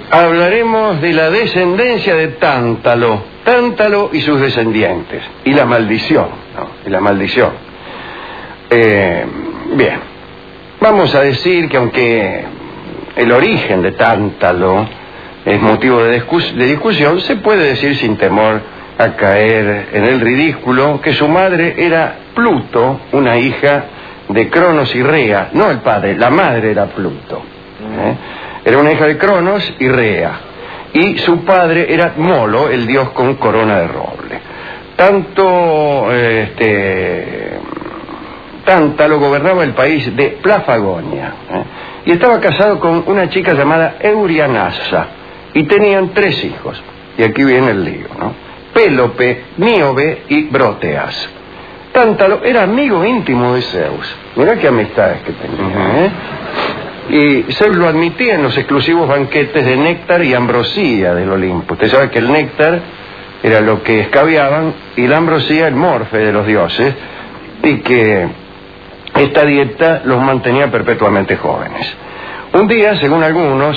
hablaremos de la descendencia de Tántalo, Tántalo y sus descendientes, y la maldición, ¿no? Y la maldición. Bien, vamos a decir que aunque el origen de Tántalo es motivo de discusión, se puede decir sin temor a caer en el ridículo que su madre era Pluto, una hija de Cronos y Rea. No el padre, la madre era Pluto. Era una hija de Cronos y Rea. Y su padre era Molo, el dios con corona de roble. Tántalo gobernaba el país de Plafagonia, y estaba casado con una chica llamada Eurianassa, y tenían 3 hijos. Y aquí viene el lío, ¿no? Pélope, Níobe y Bróteas. Tántalo era amigo íntimo de Zeus. Mirá qué amistades que tenía, Y Zeus lo admitía en los exclusivos banquetes de néctar y ambrosía del Olimpo. Usted sabe que el néctar era lo que escabiaban y la ambrosía el morfe de los dioses, y que esta dieta los mantenía perpetuamente jóvenes. Un día, según algunos,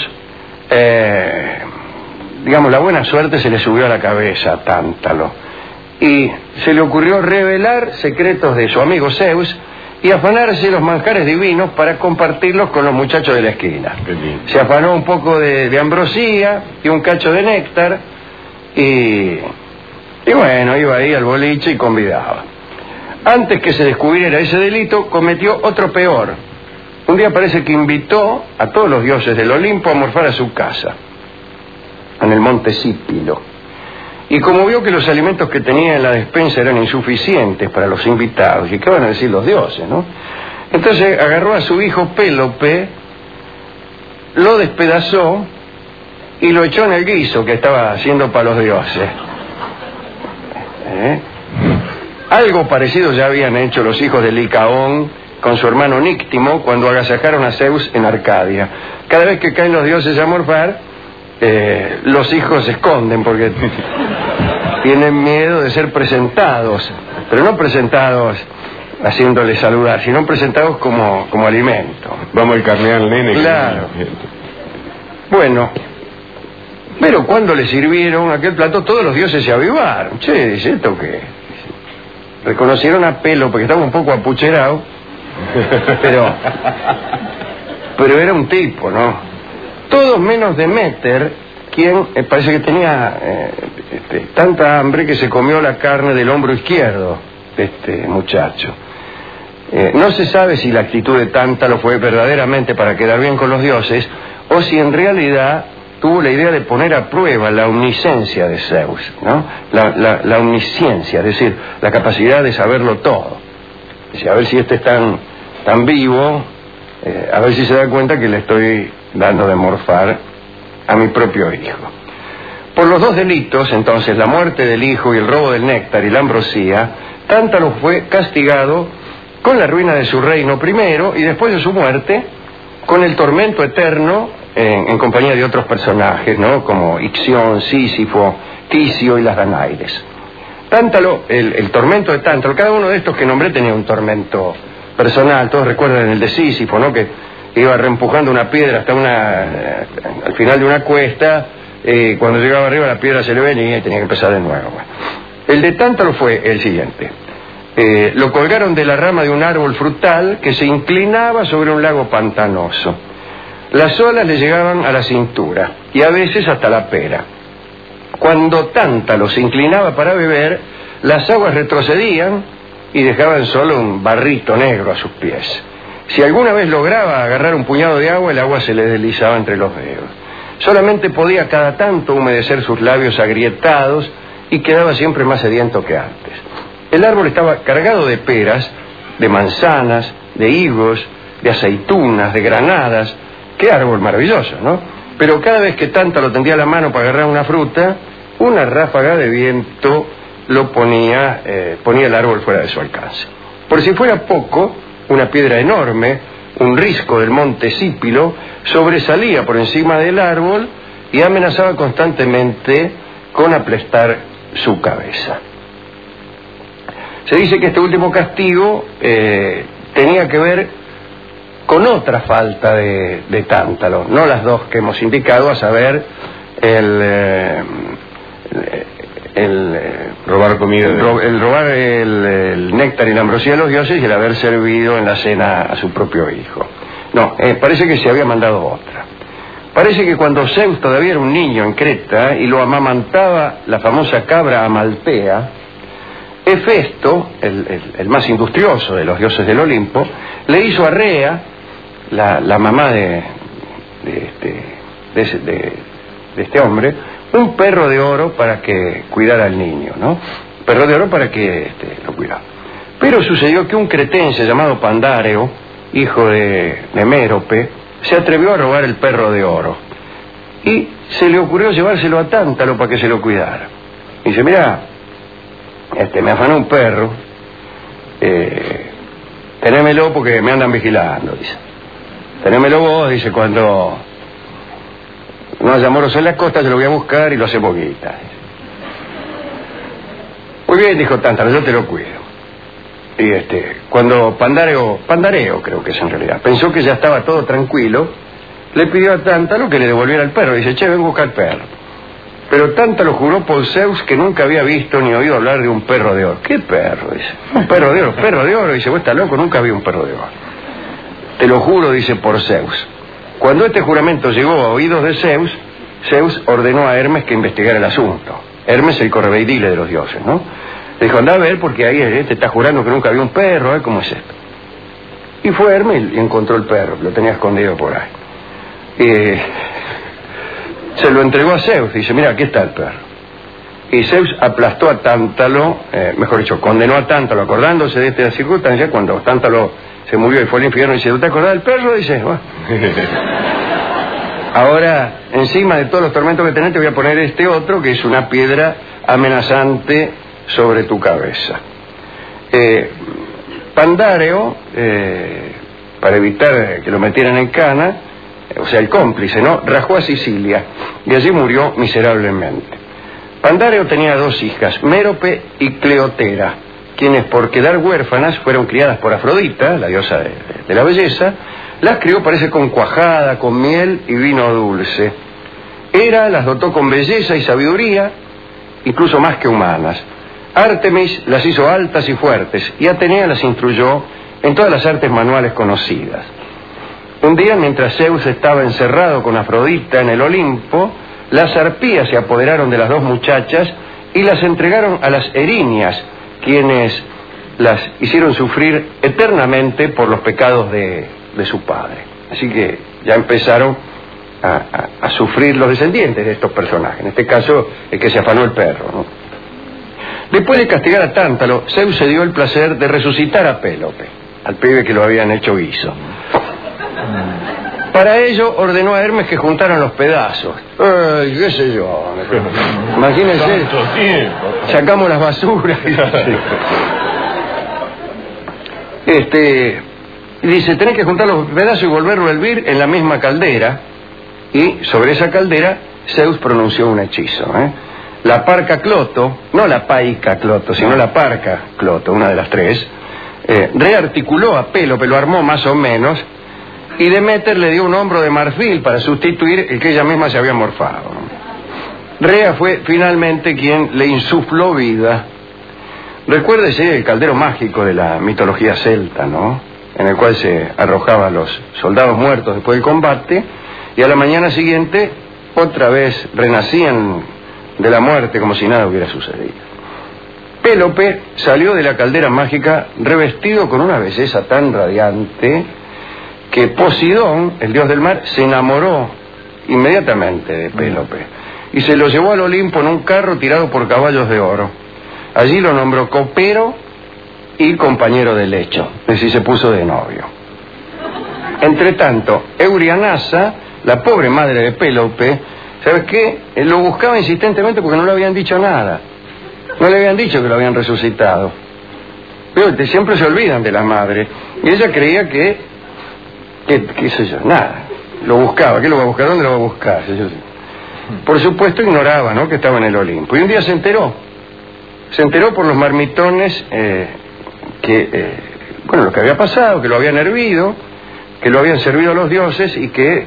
la buena suerte se le subió a la cabeza a Tántalo y se le ocurrió revelar secretos de su amigo Zeus y afanarse los manjares divinos para compartirlos con los muchachos de la esquina. Se afanó un poco de ambrosía y un cacho de néctar y bueno, iba ahí al boliche y convidaba. Antes que se descubriera ese delito, cometió otro peor. Un día parece que invitó a todos los dioses del Olimpo a morfar a su casa, en el monte Sípilo. Y como vio que los alimentos que tenía en la despensa eran insuficientes para los invitados, ¿y qué van a decir los dioses, no? Entonces agarró a su hijo Pélope, lo despedazó y lo echó en el guiso que estaba haciendo para los dioses. Algo parecido ya habían hecho los hijos de Licaón con su hermano Níctimo cuando agasajaron a Zeus en Arcadia. Cada vez que caen los dioses a morfar, los hijos se esconden porque tienen miedo de ser presentados, pero no presentados haciéndoles saludar, sino presentados como alimento. Vamos a carnear al nene. Claro. Bueno, pero cuando le sirvieron aquel plato, todos los dioses se avivaron. Che, ¿es esto qué? Reconocieron a Pelo porque estaba un poco apucherado, pero era un tipo, ¿no? Todos menos Deméter, quien parece que tenía tanta hambre que se comió la carne del hombro izquierdo de este muchacho. No se sabe si la actitud de Tántalo fue verdaderamente para quedar bien con los dioses o si en realidad tuvo la idea de poner a prueba la omnisciencia de Zeus, ¿no? La omnisciencia, es decir, la capacidad de saberlo todo. Es a ver si es tan vivo, a ver si se da cuenta que le estoy dando de morfar a mi propio hijo. Por los 2 delitos, entonces, la muerte del hijo y el robo del néctar y la ambrosía, Tántalo fue castigado con la ruina de su reino primero y después de su muerte con el tormento eterno en compañía de otros personajes, ¿no? Como Ixión, Sísifo, Ticio y las Danaides. Tántalo, el tormento de Tántalo, cada uno de estos que nombré tenía un tormento personal. Todos recuerdan el de Sísifo, ¿no? Que iba reempujando una piedra hasta al final de una cuesta, cuando llegaba arriba la piedra se le venía y tenía que empezar de nuevo. Bueno. El de Tántalo fue el siguiente. Lo colgaron de la rama de un árbol frutal que se inclinaba sobre un lago pantanoso. Las olas le llegaban a la cintura y a veces hasta la pera. Cuando Tántalo se inclinaba para beber, las aguas retrocedían y dejaban solo un barrito negro a sus pies. Si alguna vez lograba agarrar un puñado de agua, el agua se le deslizaba entre los dedos. Solamente podía cada tanto humedecer sus labios agrietados y quedaba siempre más sediento que antes. El árbol estaba cargado de peras, de manzanas, de higos, de aceitunas, de granadas. Qué árbol maravilloso, ¿no? Pero cada vez que Tántalo tendía la mano para agarrar una fruta, una ráfaga de viento ponía el árbol fuera de su alcance. Por si fuera poco, una piedra enorme, un risco del monte Sípilo, sobresalía por encima del árbol y amenazaba constantemente con aplastar su cabeza. Se dice que este último castigo tenía que ver con otra falta de tántalo, no las dos que hemos indicado, a saber robar comida, el robar el néctar y la ambrosía de los dioses y el haber servido en la cena a su propio hijo. No, parece que se había mandado otra. Parece que cuando Zeus todavía era un niño en Creta y lo amamantaba la famosa cabra Amaltea, Hefesto, el más industrioso de los dioses del Olimpo, le hizo a Rea, la mamá de este hombre, un perro de oro para que cuidara al niño, ¿no? Perro de oro para que lo cuidara. Pero sucedió que un cretense llamado Pandáreo, hijo de Mérope, se atrevió a robar el perro de oro y se le ocurrió llevárselo a Tántalo para que se lo cuidara. Y dice, mira, me afanó un perro, tenémelo porque me andan vigilando, dice. Tenémelo vos, dice, cuando no haya moros en la costa, yo lo voy a buscar y lo hace boquita. Muy bien, dijo Tántalo, yo te lo cuido. Y cuando Pandareo creo que es en realidad, pensó que ya estaba todo tranquilo, le pidió a Tántalo que le devolviera el perro. Dice, che, ven a buscar el perro. Pero Tántalo juró por Zeus que nunca había visto ni oído hablar de un perro de oro. ¿Qué perro? Dice, un perro de oro, perro de oro. Dice, vos estás loco, nunca vi un perro de oro. Te lo juro, dice, por Zeus. Cuando este juramento llegó a oídos de Zeus, Zeus ordenó a Hermes que investigara el asunto. Hermes, el correveidile de los dioses, ¿no? Le dijo, anda a ver porque ahí te está jurando que nunca vio un perro, a ver cómo es esto. Y fue Hermes y encontró el perro, lo tenía escondido por ahí. Se lo entregó a Zeus, dice, mira, aquí está el perro. Y Zeus aplastó a Tántalo, mejor dicho, condenó a Tántalo, acordándose de esta circunstancia, cuando Tántalo se murió y fue al infierno, y dice, ¿no te acordás del perro? Dice, bueno. Ahora, encima de todos los tormentos que tenés, te voy a poner este otro, que es una piedra amenazante sobre tu cabeza. Pandáreo, para evitar que lo metieran en cana, o sea, el cómplice, ¿no?, rajó a Sicilia y allí murió miserablemente. Pandáreo tenía dos hijas, Mérope y Cleotera, quienes por quedar huérfanas fueron criadas por Afrodita, la diosa de la belleza. Las crió, parece, con cuajada, con miel y vino dulce. Hera las dotó con belleza y sabiduría, incluso más que humanas. Artemis las hizo altas y fuertes, y Atenea las instruyó en todas las artes manuales conocidas. Un día, mientras Zeus estaba encerrado con Afrodita en el Olimpo, las arpías se apoderaron de las dos muchachas y las entregaron a las erinias, quienes las hicieron sufrir eternamente por los pecados de su padre. Así que ya empezaron a sufrir los descendientes de estos personajes, en este caso el que se afanó el perro, ¿no? Después de castigar a Tántalo, Zeus se dio el placer de resucitar a Pélope, al pibe que lo habían hecho guiso. Para ello ordenó a Hermes que juntaran los pedazos. Ay, qué sé yo. Imagínense, sacamos las basuras. Dice, tenés que juntar los pedazos y volverlo a hervir en la misma caldera. Y sobre esa caldera Zeus pronunció un hechizo, La parca Cloto, no la paica Cloto, sino la parca Cloto, una de las tres, rearticuló a Pélope, lo armó más o menos, y Deméter le dio un hombro de marfil para sustituir el que ella misma se había morfado. Rea fue finalmente quien le insufló vida. Recuérdese el caldero mágico de la mitología celta, ¿no?, en el cual se arrojaba a los soldados muertos después del combate, y a la mañana siguiente otra vez renacían de la muerte como si nada hubiera sucedido. Pélope salió de la caldera mágica revestido con una belleza tan radiante que Posidón, el dios del mar, se enamoró inmediatamente de Pélope y se lo llevó al Olimpo en un carro tirado por caballos de oro. Allí lo nombró copero y compañero de lecho, es decir, se puso de novio. Entre tanto, Eurianasa, la pobre madre de Pélope, ¿sabes qué? Lo buscaba insistentemente porque no le habían dicho nada. No le habían dicho que lo habían resucitado. Pero siempre se olvidan de la madre. Y ella creía qué sé yo, nada. Lo buscaba. ¿Qué lo va a buscar? ¿Dónde lo va a buscar? Por supuesto ignoraba, ¿no?, que estaba en el Olimpo. Y un día se enteró. Se enteró por los marmitones lo que había pasado, que lo habían hervido, que lo habían servido los dioses y que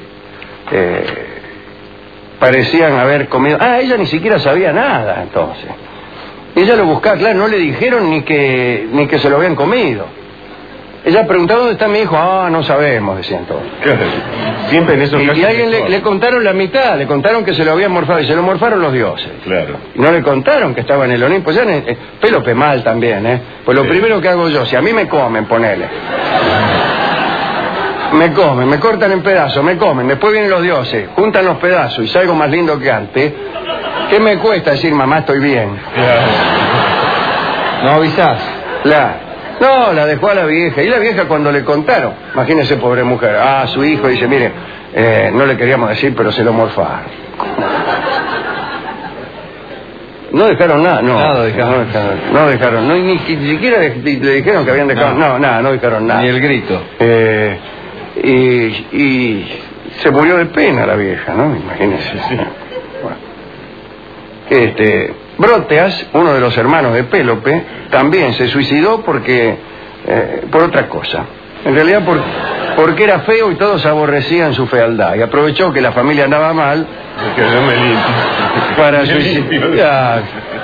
parecían haber comido. Ella ni siquiera sabía nada entonces. Ella lo buscaba, claro, no le dijeron ni que se lo habían comido. Ella preguntaba dónde está mi hijo. No sabemos, decían todos. Siempre en esos casos. Y a alguien le contaron la mitad, le contaron que se lo habían morfado, y se lo morfaron los dioses. Claro. Y no le contaron que estaba en el Olimpo. Ya Pélope mal también, Pues lo primero que hago yo, si a mí me comen, ponele. Me comen, me cortan en pedazos, me comen, después vienen los dioses, juntan los pedazos y salgo más lindo que antes. ¿Qué me cuesta decir, mamá, estoy bien? Claro. No avisás. No, la dejó a la vieja. Y la vieja cuando le contaron, imagínese, pobre mujer, su hijo dice, mire, no le queríamos decir, pero se lo morfaron. No dejaron nada, no dejaron, ni siquiera le dijeron que habían dejado, no dejaron nada. Ni el grito. Y se murió de pena la vieja, ¿no? Imagínese. Sí. Bueno. Bróteas, uno de los hermanos de Pélope, también se suicidó porque por otra cosa. En realidad porque era feo y todos aborrecían su fealdad. Y aprovechó que la familia andaba mal para suicidarse.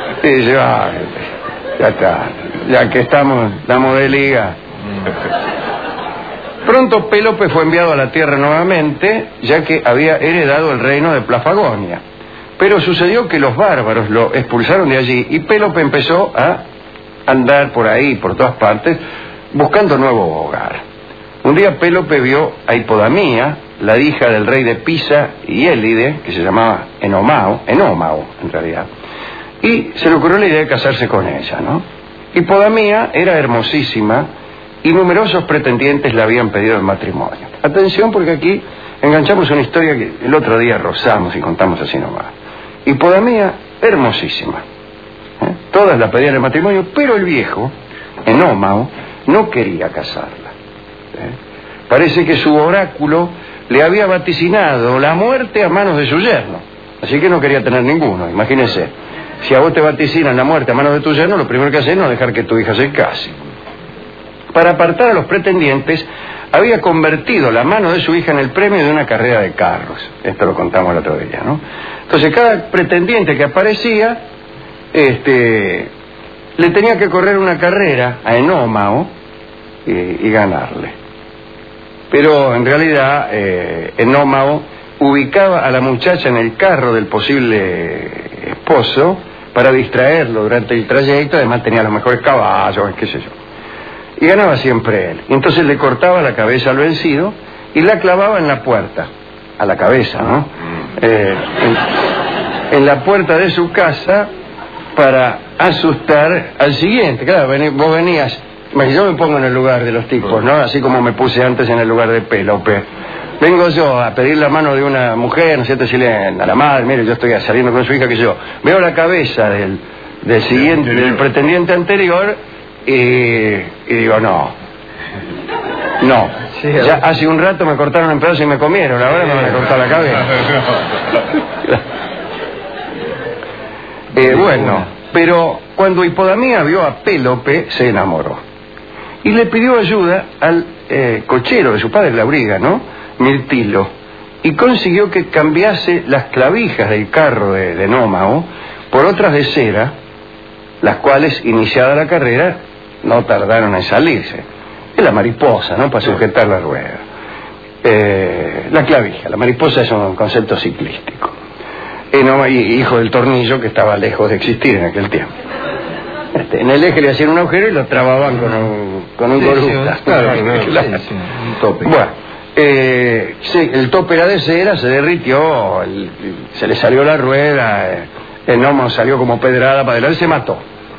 Ya está. Ya que estamos de liga. Pronto Pélope fue enviado a la tierra nuevamente, ya que había heredado el reino de Plafagonia. Pero sucedió que los bárbaros lo expulsaron de allí y Pélope empezó a andar por ahí, por todas partes, buscando nuevo hogar. Un día Pélope vio a Hipodamía, la hija del rey de Pisa y Élide, que se llamaba Enómao en realidad, y se le ocurrió la idea de casarse con ella, ¿no? Hipodamía era hermosísima y numerosos pretendientes le habían pedido el matrimonio. Atención, porque aquí enganchamos una historia que el otro día rozamos y contamos así nomás. Hipodamía, hermosísima. Todas la pedían el matrimonio, pero el viejo, Enómao, no quería casarla. Parece que su oráculo le había vaticinado la muerte a manos de su yerno. Así que no quería tener ninguno. Imagínense, si a vos te vaticinan la muerte a manos de tu yerno, lo primero que haces es no dejar que tu hija se case. Para apartar a los pretendientes, había convertido la mano de su hija en el premio de una carrera de carros. Esto lo contamos el otro día, ¿no? Entonces cada pretendiente que aparecía le tenía que correr una carrera a Enómao y ganarle. Pero en realidad Enómao ubicaba a la muchacha en el carro del posible esposo para distraerlo durante el trayecto. Además tenía los mejores caballos, qué sé yo. Y ganaba siempre él. Y entonces le cortaba la cabeza al vencido y la clavaba en la puerta, a la cabeza, ¿no? En la puerta de su casa para asustar al siguiente. Claro, vos venías, yo me pongo en el lugar de los tipos, ¿no? Así como me puse antes en el lugar de Pélope. Vengo yo a pedir la mano de una mujer, ¿no es cierto? Decirle a la madre, mire, yo estoy saliendo con su hija, que yo veo la cabeza del siguiente, del pretendiente anterior. Y digo, no. Sí, ya hace un rato me cortaron en pedazos y me comieron, ahora me van a cortar la cabeza. Bueno, pero cuando Hipodamía vio a Pélope, se enamoró. Y le pidió ayuda al cochero de su padre, Lauriga, ¿no? Mirtilo. Y consiguió que cambiase las clavijas del carro de Enómao por otras de cera, las cuales, iniciada la carrera, no tardaron en salirse. Es la mariposa, ¿no? Para sujetar la rueda. La clavija. La mariposa es un concepto ciclístico. Hijo del tornillo, que estaba lejos de existir en aquel tiempo. En el eje le hacían un agujero y lo trababan con un goruta. Un tope. Bueno, el tope era de cera, se derritió, se le salió la rueda, el gnomo salió como pedrada para adelante y se mató.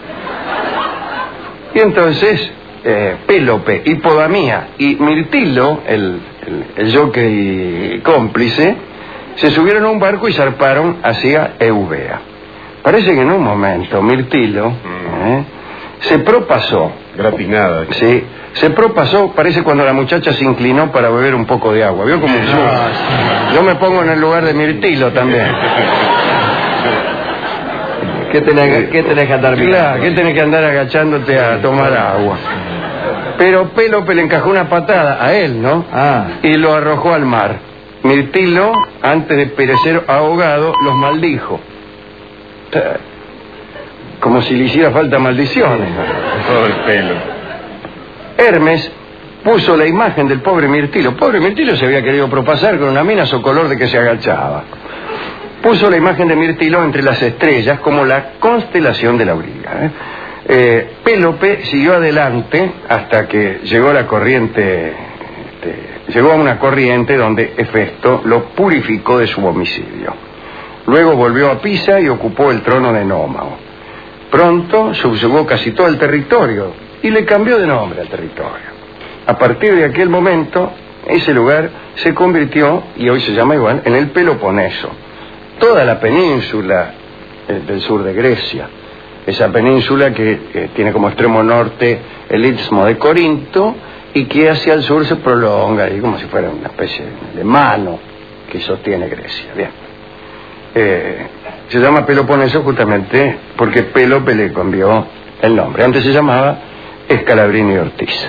Y entonces Pélope, Hipodamía y Mirtilo, el jockey cómplice, se subieron a un barco y zarparon hacia Eubea. Parece que en un momento Mirtilo se propasó. Gratinada. Sí, se propasó, parece cuando la muchacha se inclinó para beber un poco de agua. ¿Vio cómo yo me pongo en el lugar de Mirtilo también? ¿Qué tenés que andar mirando? Claro, ¿qué tenés que andar agachándote a tomar agua? Pero Pélope le encajó una patada a él, ¿no? Y lo arrojó al mar. Mirtilo, antes de perecer ahogado, los maldijo. Como si le hiciera falta maldiciones. Todo el pelo. Hermes puso la imagen del pobre Mirtilo. Pobre Mirtilo se había querido propasar con una mina socolor de que se agachaba. Puso la imagen de Mirtilo entre las estrellas como la constelación de la auriga. Pélope siguió adelante hasta que llegó a la corriente, llegó a una corriente donde Hefesto lo purificó de su homicidio. Luego volvió a Pisa y ocupó el trono de Nómago. Pronto subyugó casi todo el territorio y le cambió de nombre al territorio. A partir de aquel momento, ese lugar se convirtió, y hoy se llama igual, en el Peloponeso. Toda la península del sur de Grecia, esa península que tiene como extremo norte el istmo de Corinto y que hacia el sur se prolonga ahí como si fuera una especie de mano que sostiene Grecia. Bien. Se llama Peloponeso justamente porque Pélope le cambió el nombre. Antes se llamaba Scalabrini Ortiz.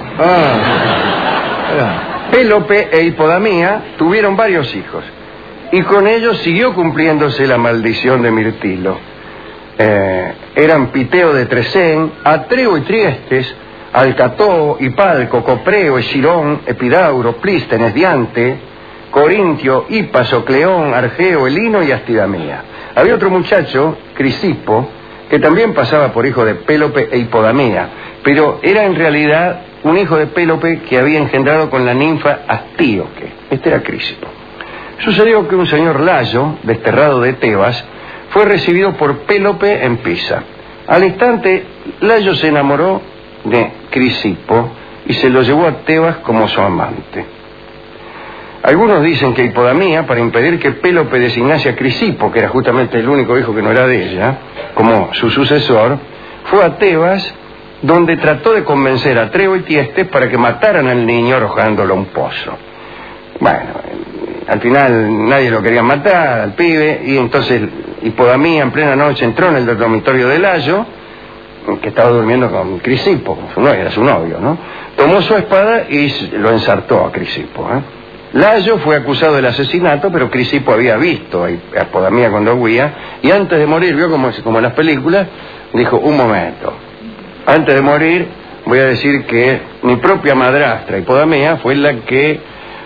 Pélope e Hipodamía tuvieron varios hijos y con ellos siguió cumpliéndose la maldición de Mirtilo. Eran Piteo de Tresén, Atreo y Triestes, Alcatoo, Hipalco, Copreo, Escirón, Epidauro, Plístenes, Diante, Corintio, Hipaso, Cleón, Argeo, Elino y Astidamía. Había otro muchacho, Crisipo, que también pasaba por hijo de Pélope e Hipodamía, pero era en realidad un hijo de Pélope que había engendrado con la ninfa Astíoque. Este era Crisipo. Sucedió que un señor Layo, desterrado de Tebas, fue recibido por Pélope en Pisa. Al instante, Layo se enamoró de Crisipo y se lo llevó a Tebas como su amante. Algunos dicen que Hipodamía, para impedir que Pélope designase a Crisipo, que era justamente el único hijo que no era de ella, como su sucesor, fue a Tebas, donde trató de convencer a Atreo y Tiestes para que mataran al niño arrojándolo a un pozo. Bueno, al final nadie lo quería matar al pibe, y entonces Hipodamía en plena noche entró en el dormitorio de Layo, que estaba durmiendo con Crisipo, era su novio, ¿no? Tomó su espada y lo ensartó a Crisipo, Layo fue acusado del asesinato, pero Crisipo había visto a Hipodamía cuando huía, y antes de morir, vio como en las películas, dijo: un momento, antes de morir voy a decir que mi propia madrastra Hipodamía fue la que,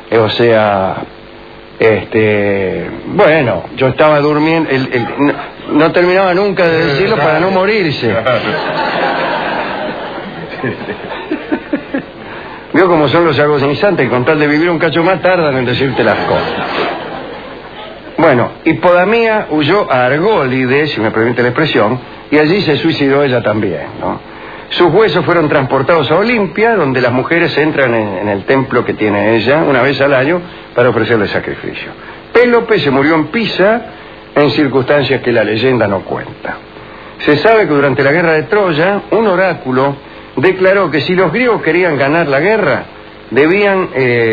bueno, yo estaba durmiendo, no terminaba nunca de decirlo para no morirse. Vio cómo son los agosinsantes, y con tal de vivir un cacho más tardan en decirte las cosas. Bueno, Hipodamía huyó a Argólide, si me permite la expresión, y allí se suicidó ella también, ¿no? Sus huesos fueron transportados a Olimpia, donde las mujeres entran en el templo que tiene ella una vez al año para ofrecerle sacrificio. Pélope se murió en Pisa en circunstancias que la leyenda no cuenta. Se sabe que durante la guerra de Troya, un oráculo declaró que si los griegos querían ganar la guerra, debían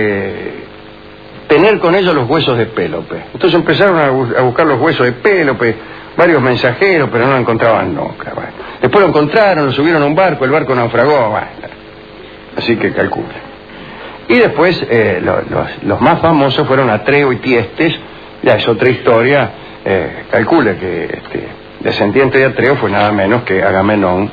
tener con ellos los huesos de Pélope. Entonces empezaron a buscar los huesos de Pélope, varios mensajeros, pero no lo encontraban nunca. Bueno. Después lo encontraron, lo subieron a un barco, el barco naufragó. Bueno. Así que calcula. Y después los más famosos fueron Atreo y Tiestes. Ya es otra historia. Calcule que descendiente de Atreo fue nada menos que Agamenón,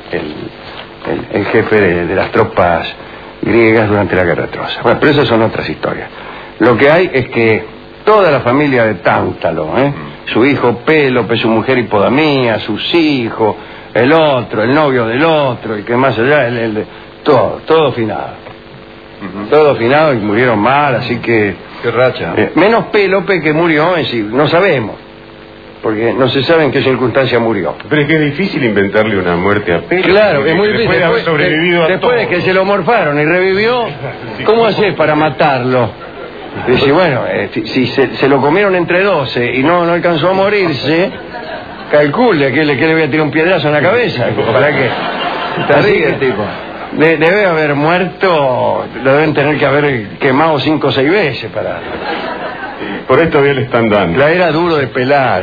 el jefe de las tropas griegas durante la guerra de Troya. Bueno, pero esas son otras historias. Lo que hay es que toda la familia de Tántalo, su hijo Pélope, su mujer Hipodamía, sus hijos, el otro, el novio del otro, y que más allá, todo finado. Todo finado y murieron mal, así que... Qué racha. Menos Pélope, que murió en sí, no sabemos, porque no se sabe en qué circunstancia murió. Pero es que es difícil inventarle una muerte a Pélope. Claro, es muy difícil. Después de haber sobrevivido a todo. Después de que se lo morfaron y revivió, ¿cómo haces para matarlo? Dice, bueno, si se lo comieron entre 12 y no alcanzó a morirse, calcule que le voy a tirar un piedrazo en la cabeza. ¿Para qué? Terrible tipo. Debe haber muerto, lo deben tener que haber quemado 5 o 6 veces para... Por esto todavía le están dando. Era duro de pelar,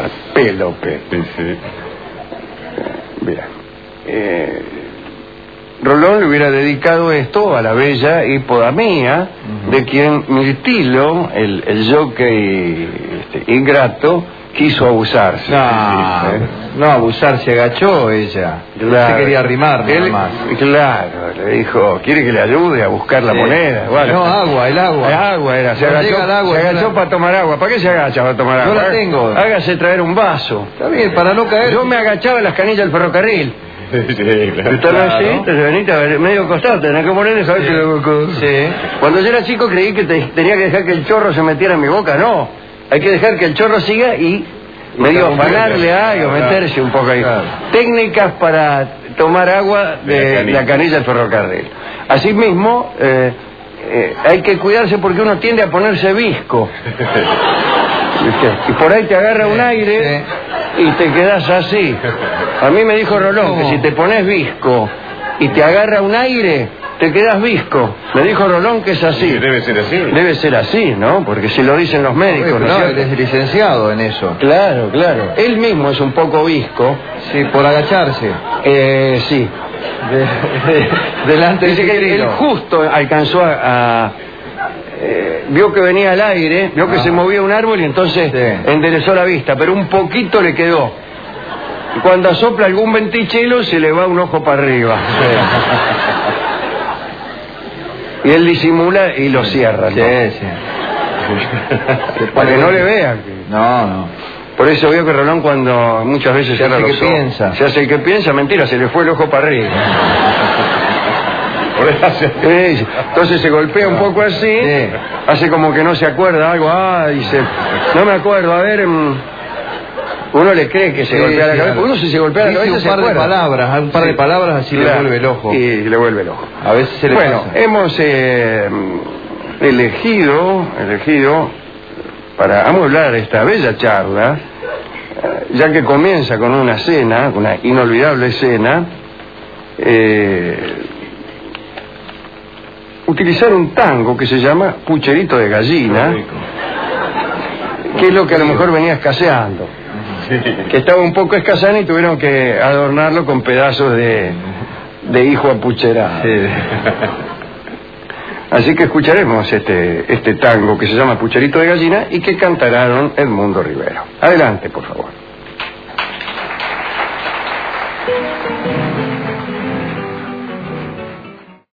Pélope. Sí. Mira, Rolón le hubiera dedicado esto a la bella hipodamía, de quien Mirtilo, el jockey ingrato, quiso abusarse. No abusar, se agachó ella. Claro. Se quería arrimar nada más. Claro, le dijo, ¿quiere que le ayude a buscar la moneda? Bueno, no, agua, el agua. El agua era, se agachó para tomar agua. ¿Para qué se agacha para tomar agua? Yo la tengo. Hágase traer un vaso. Está bien, para no caer. Yo me agachaba en las canillas del ferrocarril. Sí, claro. Están así, te venís medio costado, tenés que poner esa vez. Sí. Cuando yo era chico creí que tenía que dejar que el chorro se metiera en mi boca. No, hay que dejar que el chorro siga y medio afanarle algo, meterse un poco ahí. Claro. Técnicas para tomar agua de la canilla del ferrocarril. Asimismo, hay que cuidarse porque uno tiende a ponerse visco. Y por ahí te agarra un aire y te quedas así. A mí me dijo Rolón que si te pones visco y te agarra un aire, te quedas visco. Me dijo Rolón que es así. Sí, debe ser así. Debe ser así, ¿no? Porque si lo dicen los médicos. No, él es licenciado en eso. Claro, claro. Él mismo es un poco visco. Sí, por agacharse. Sí. Delante dice que él justo alcanzó vio que venía al aire, vio que se movía un árbol y entonces enderezó la vista, pero un poquito le quedó. Y cuando sopla algún ventichelo se le va un ojo para arriba. Y él disimula y lo cierra, ¿no? Para que no le vean. No. Por eso veo que Rolón cuando muchas veces cierra los ojos, se hace el que piensa, mentira, se le fue el ojo para arriba. Entonces se golpea un poco así, hace como que no se acuerda algo, dice, no me acuerdo, a ver, uno le cree que se golpea la cabeza, uno si se golpea la cabeza se acuerda. Un par de palabras así le vuelve el ojo. Y le vuelve el ojo. A veces se le pasa. Hemos elegido para amueblar esta bella charla, ya que comienza con una cena, una inolvidable cena, utilizar un tango que se llama Pucherito de Gallina, que es lo que a lo mejor venía escaseando, que estaba un poco escaseando y tuvieron que adornarlo con pedazos de hijo apucherado. Así que escucharemos este tango que se llama Pucherito de Gallina y que cantaron Edmundo Rivero. Adelante, por favor.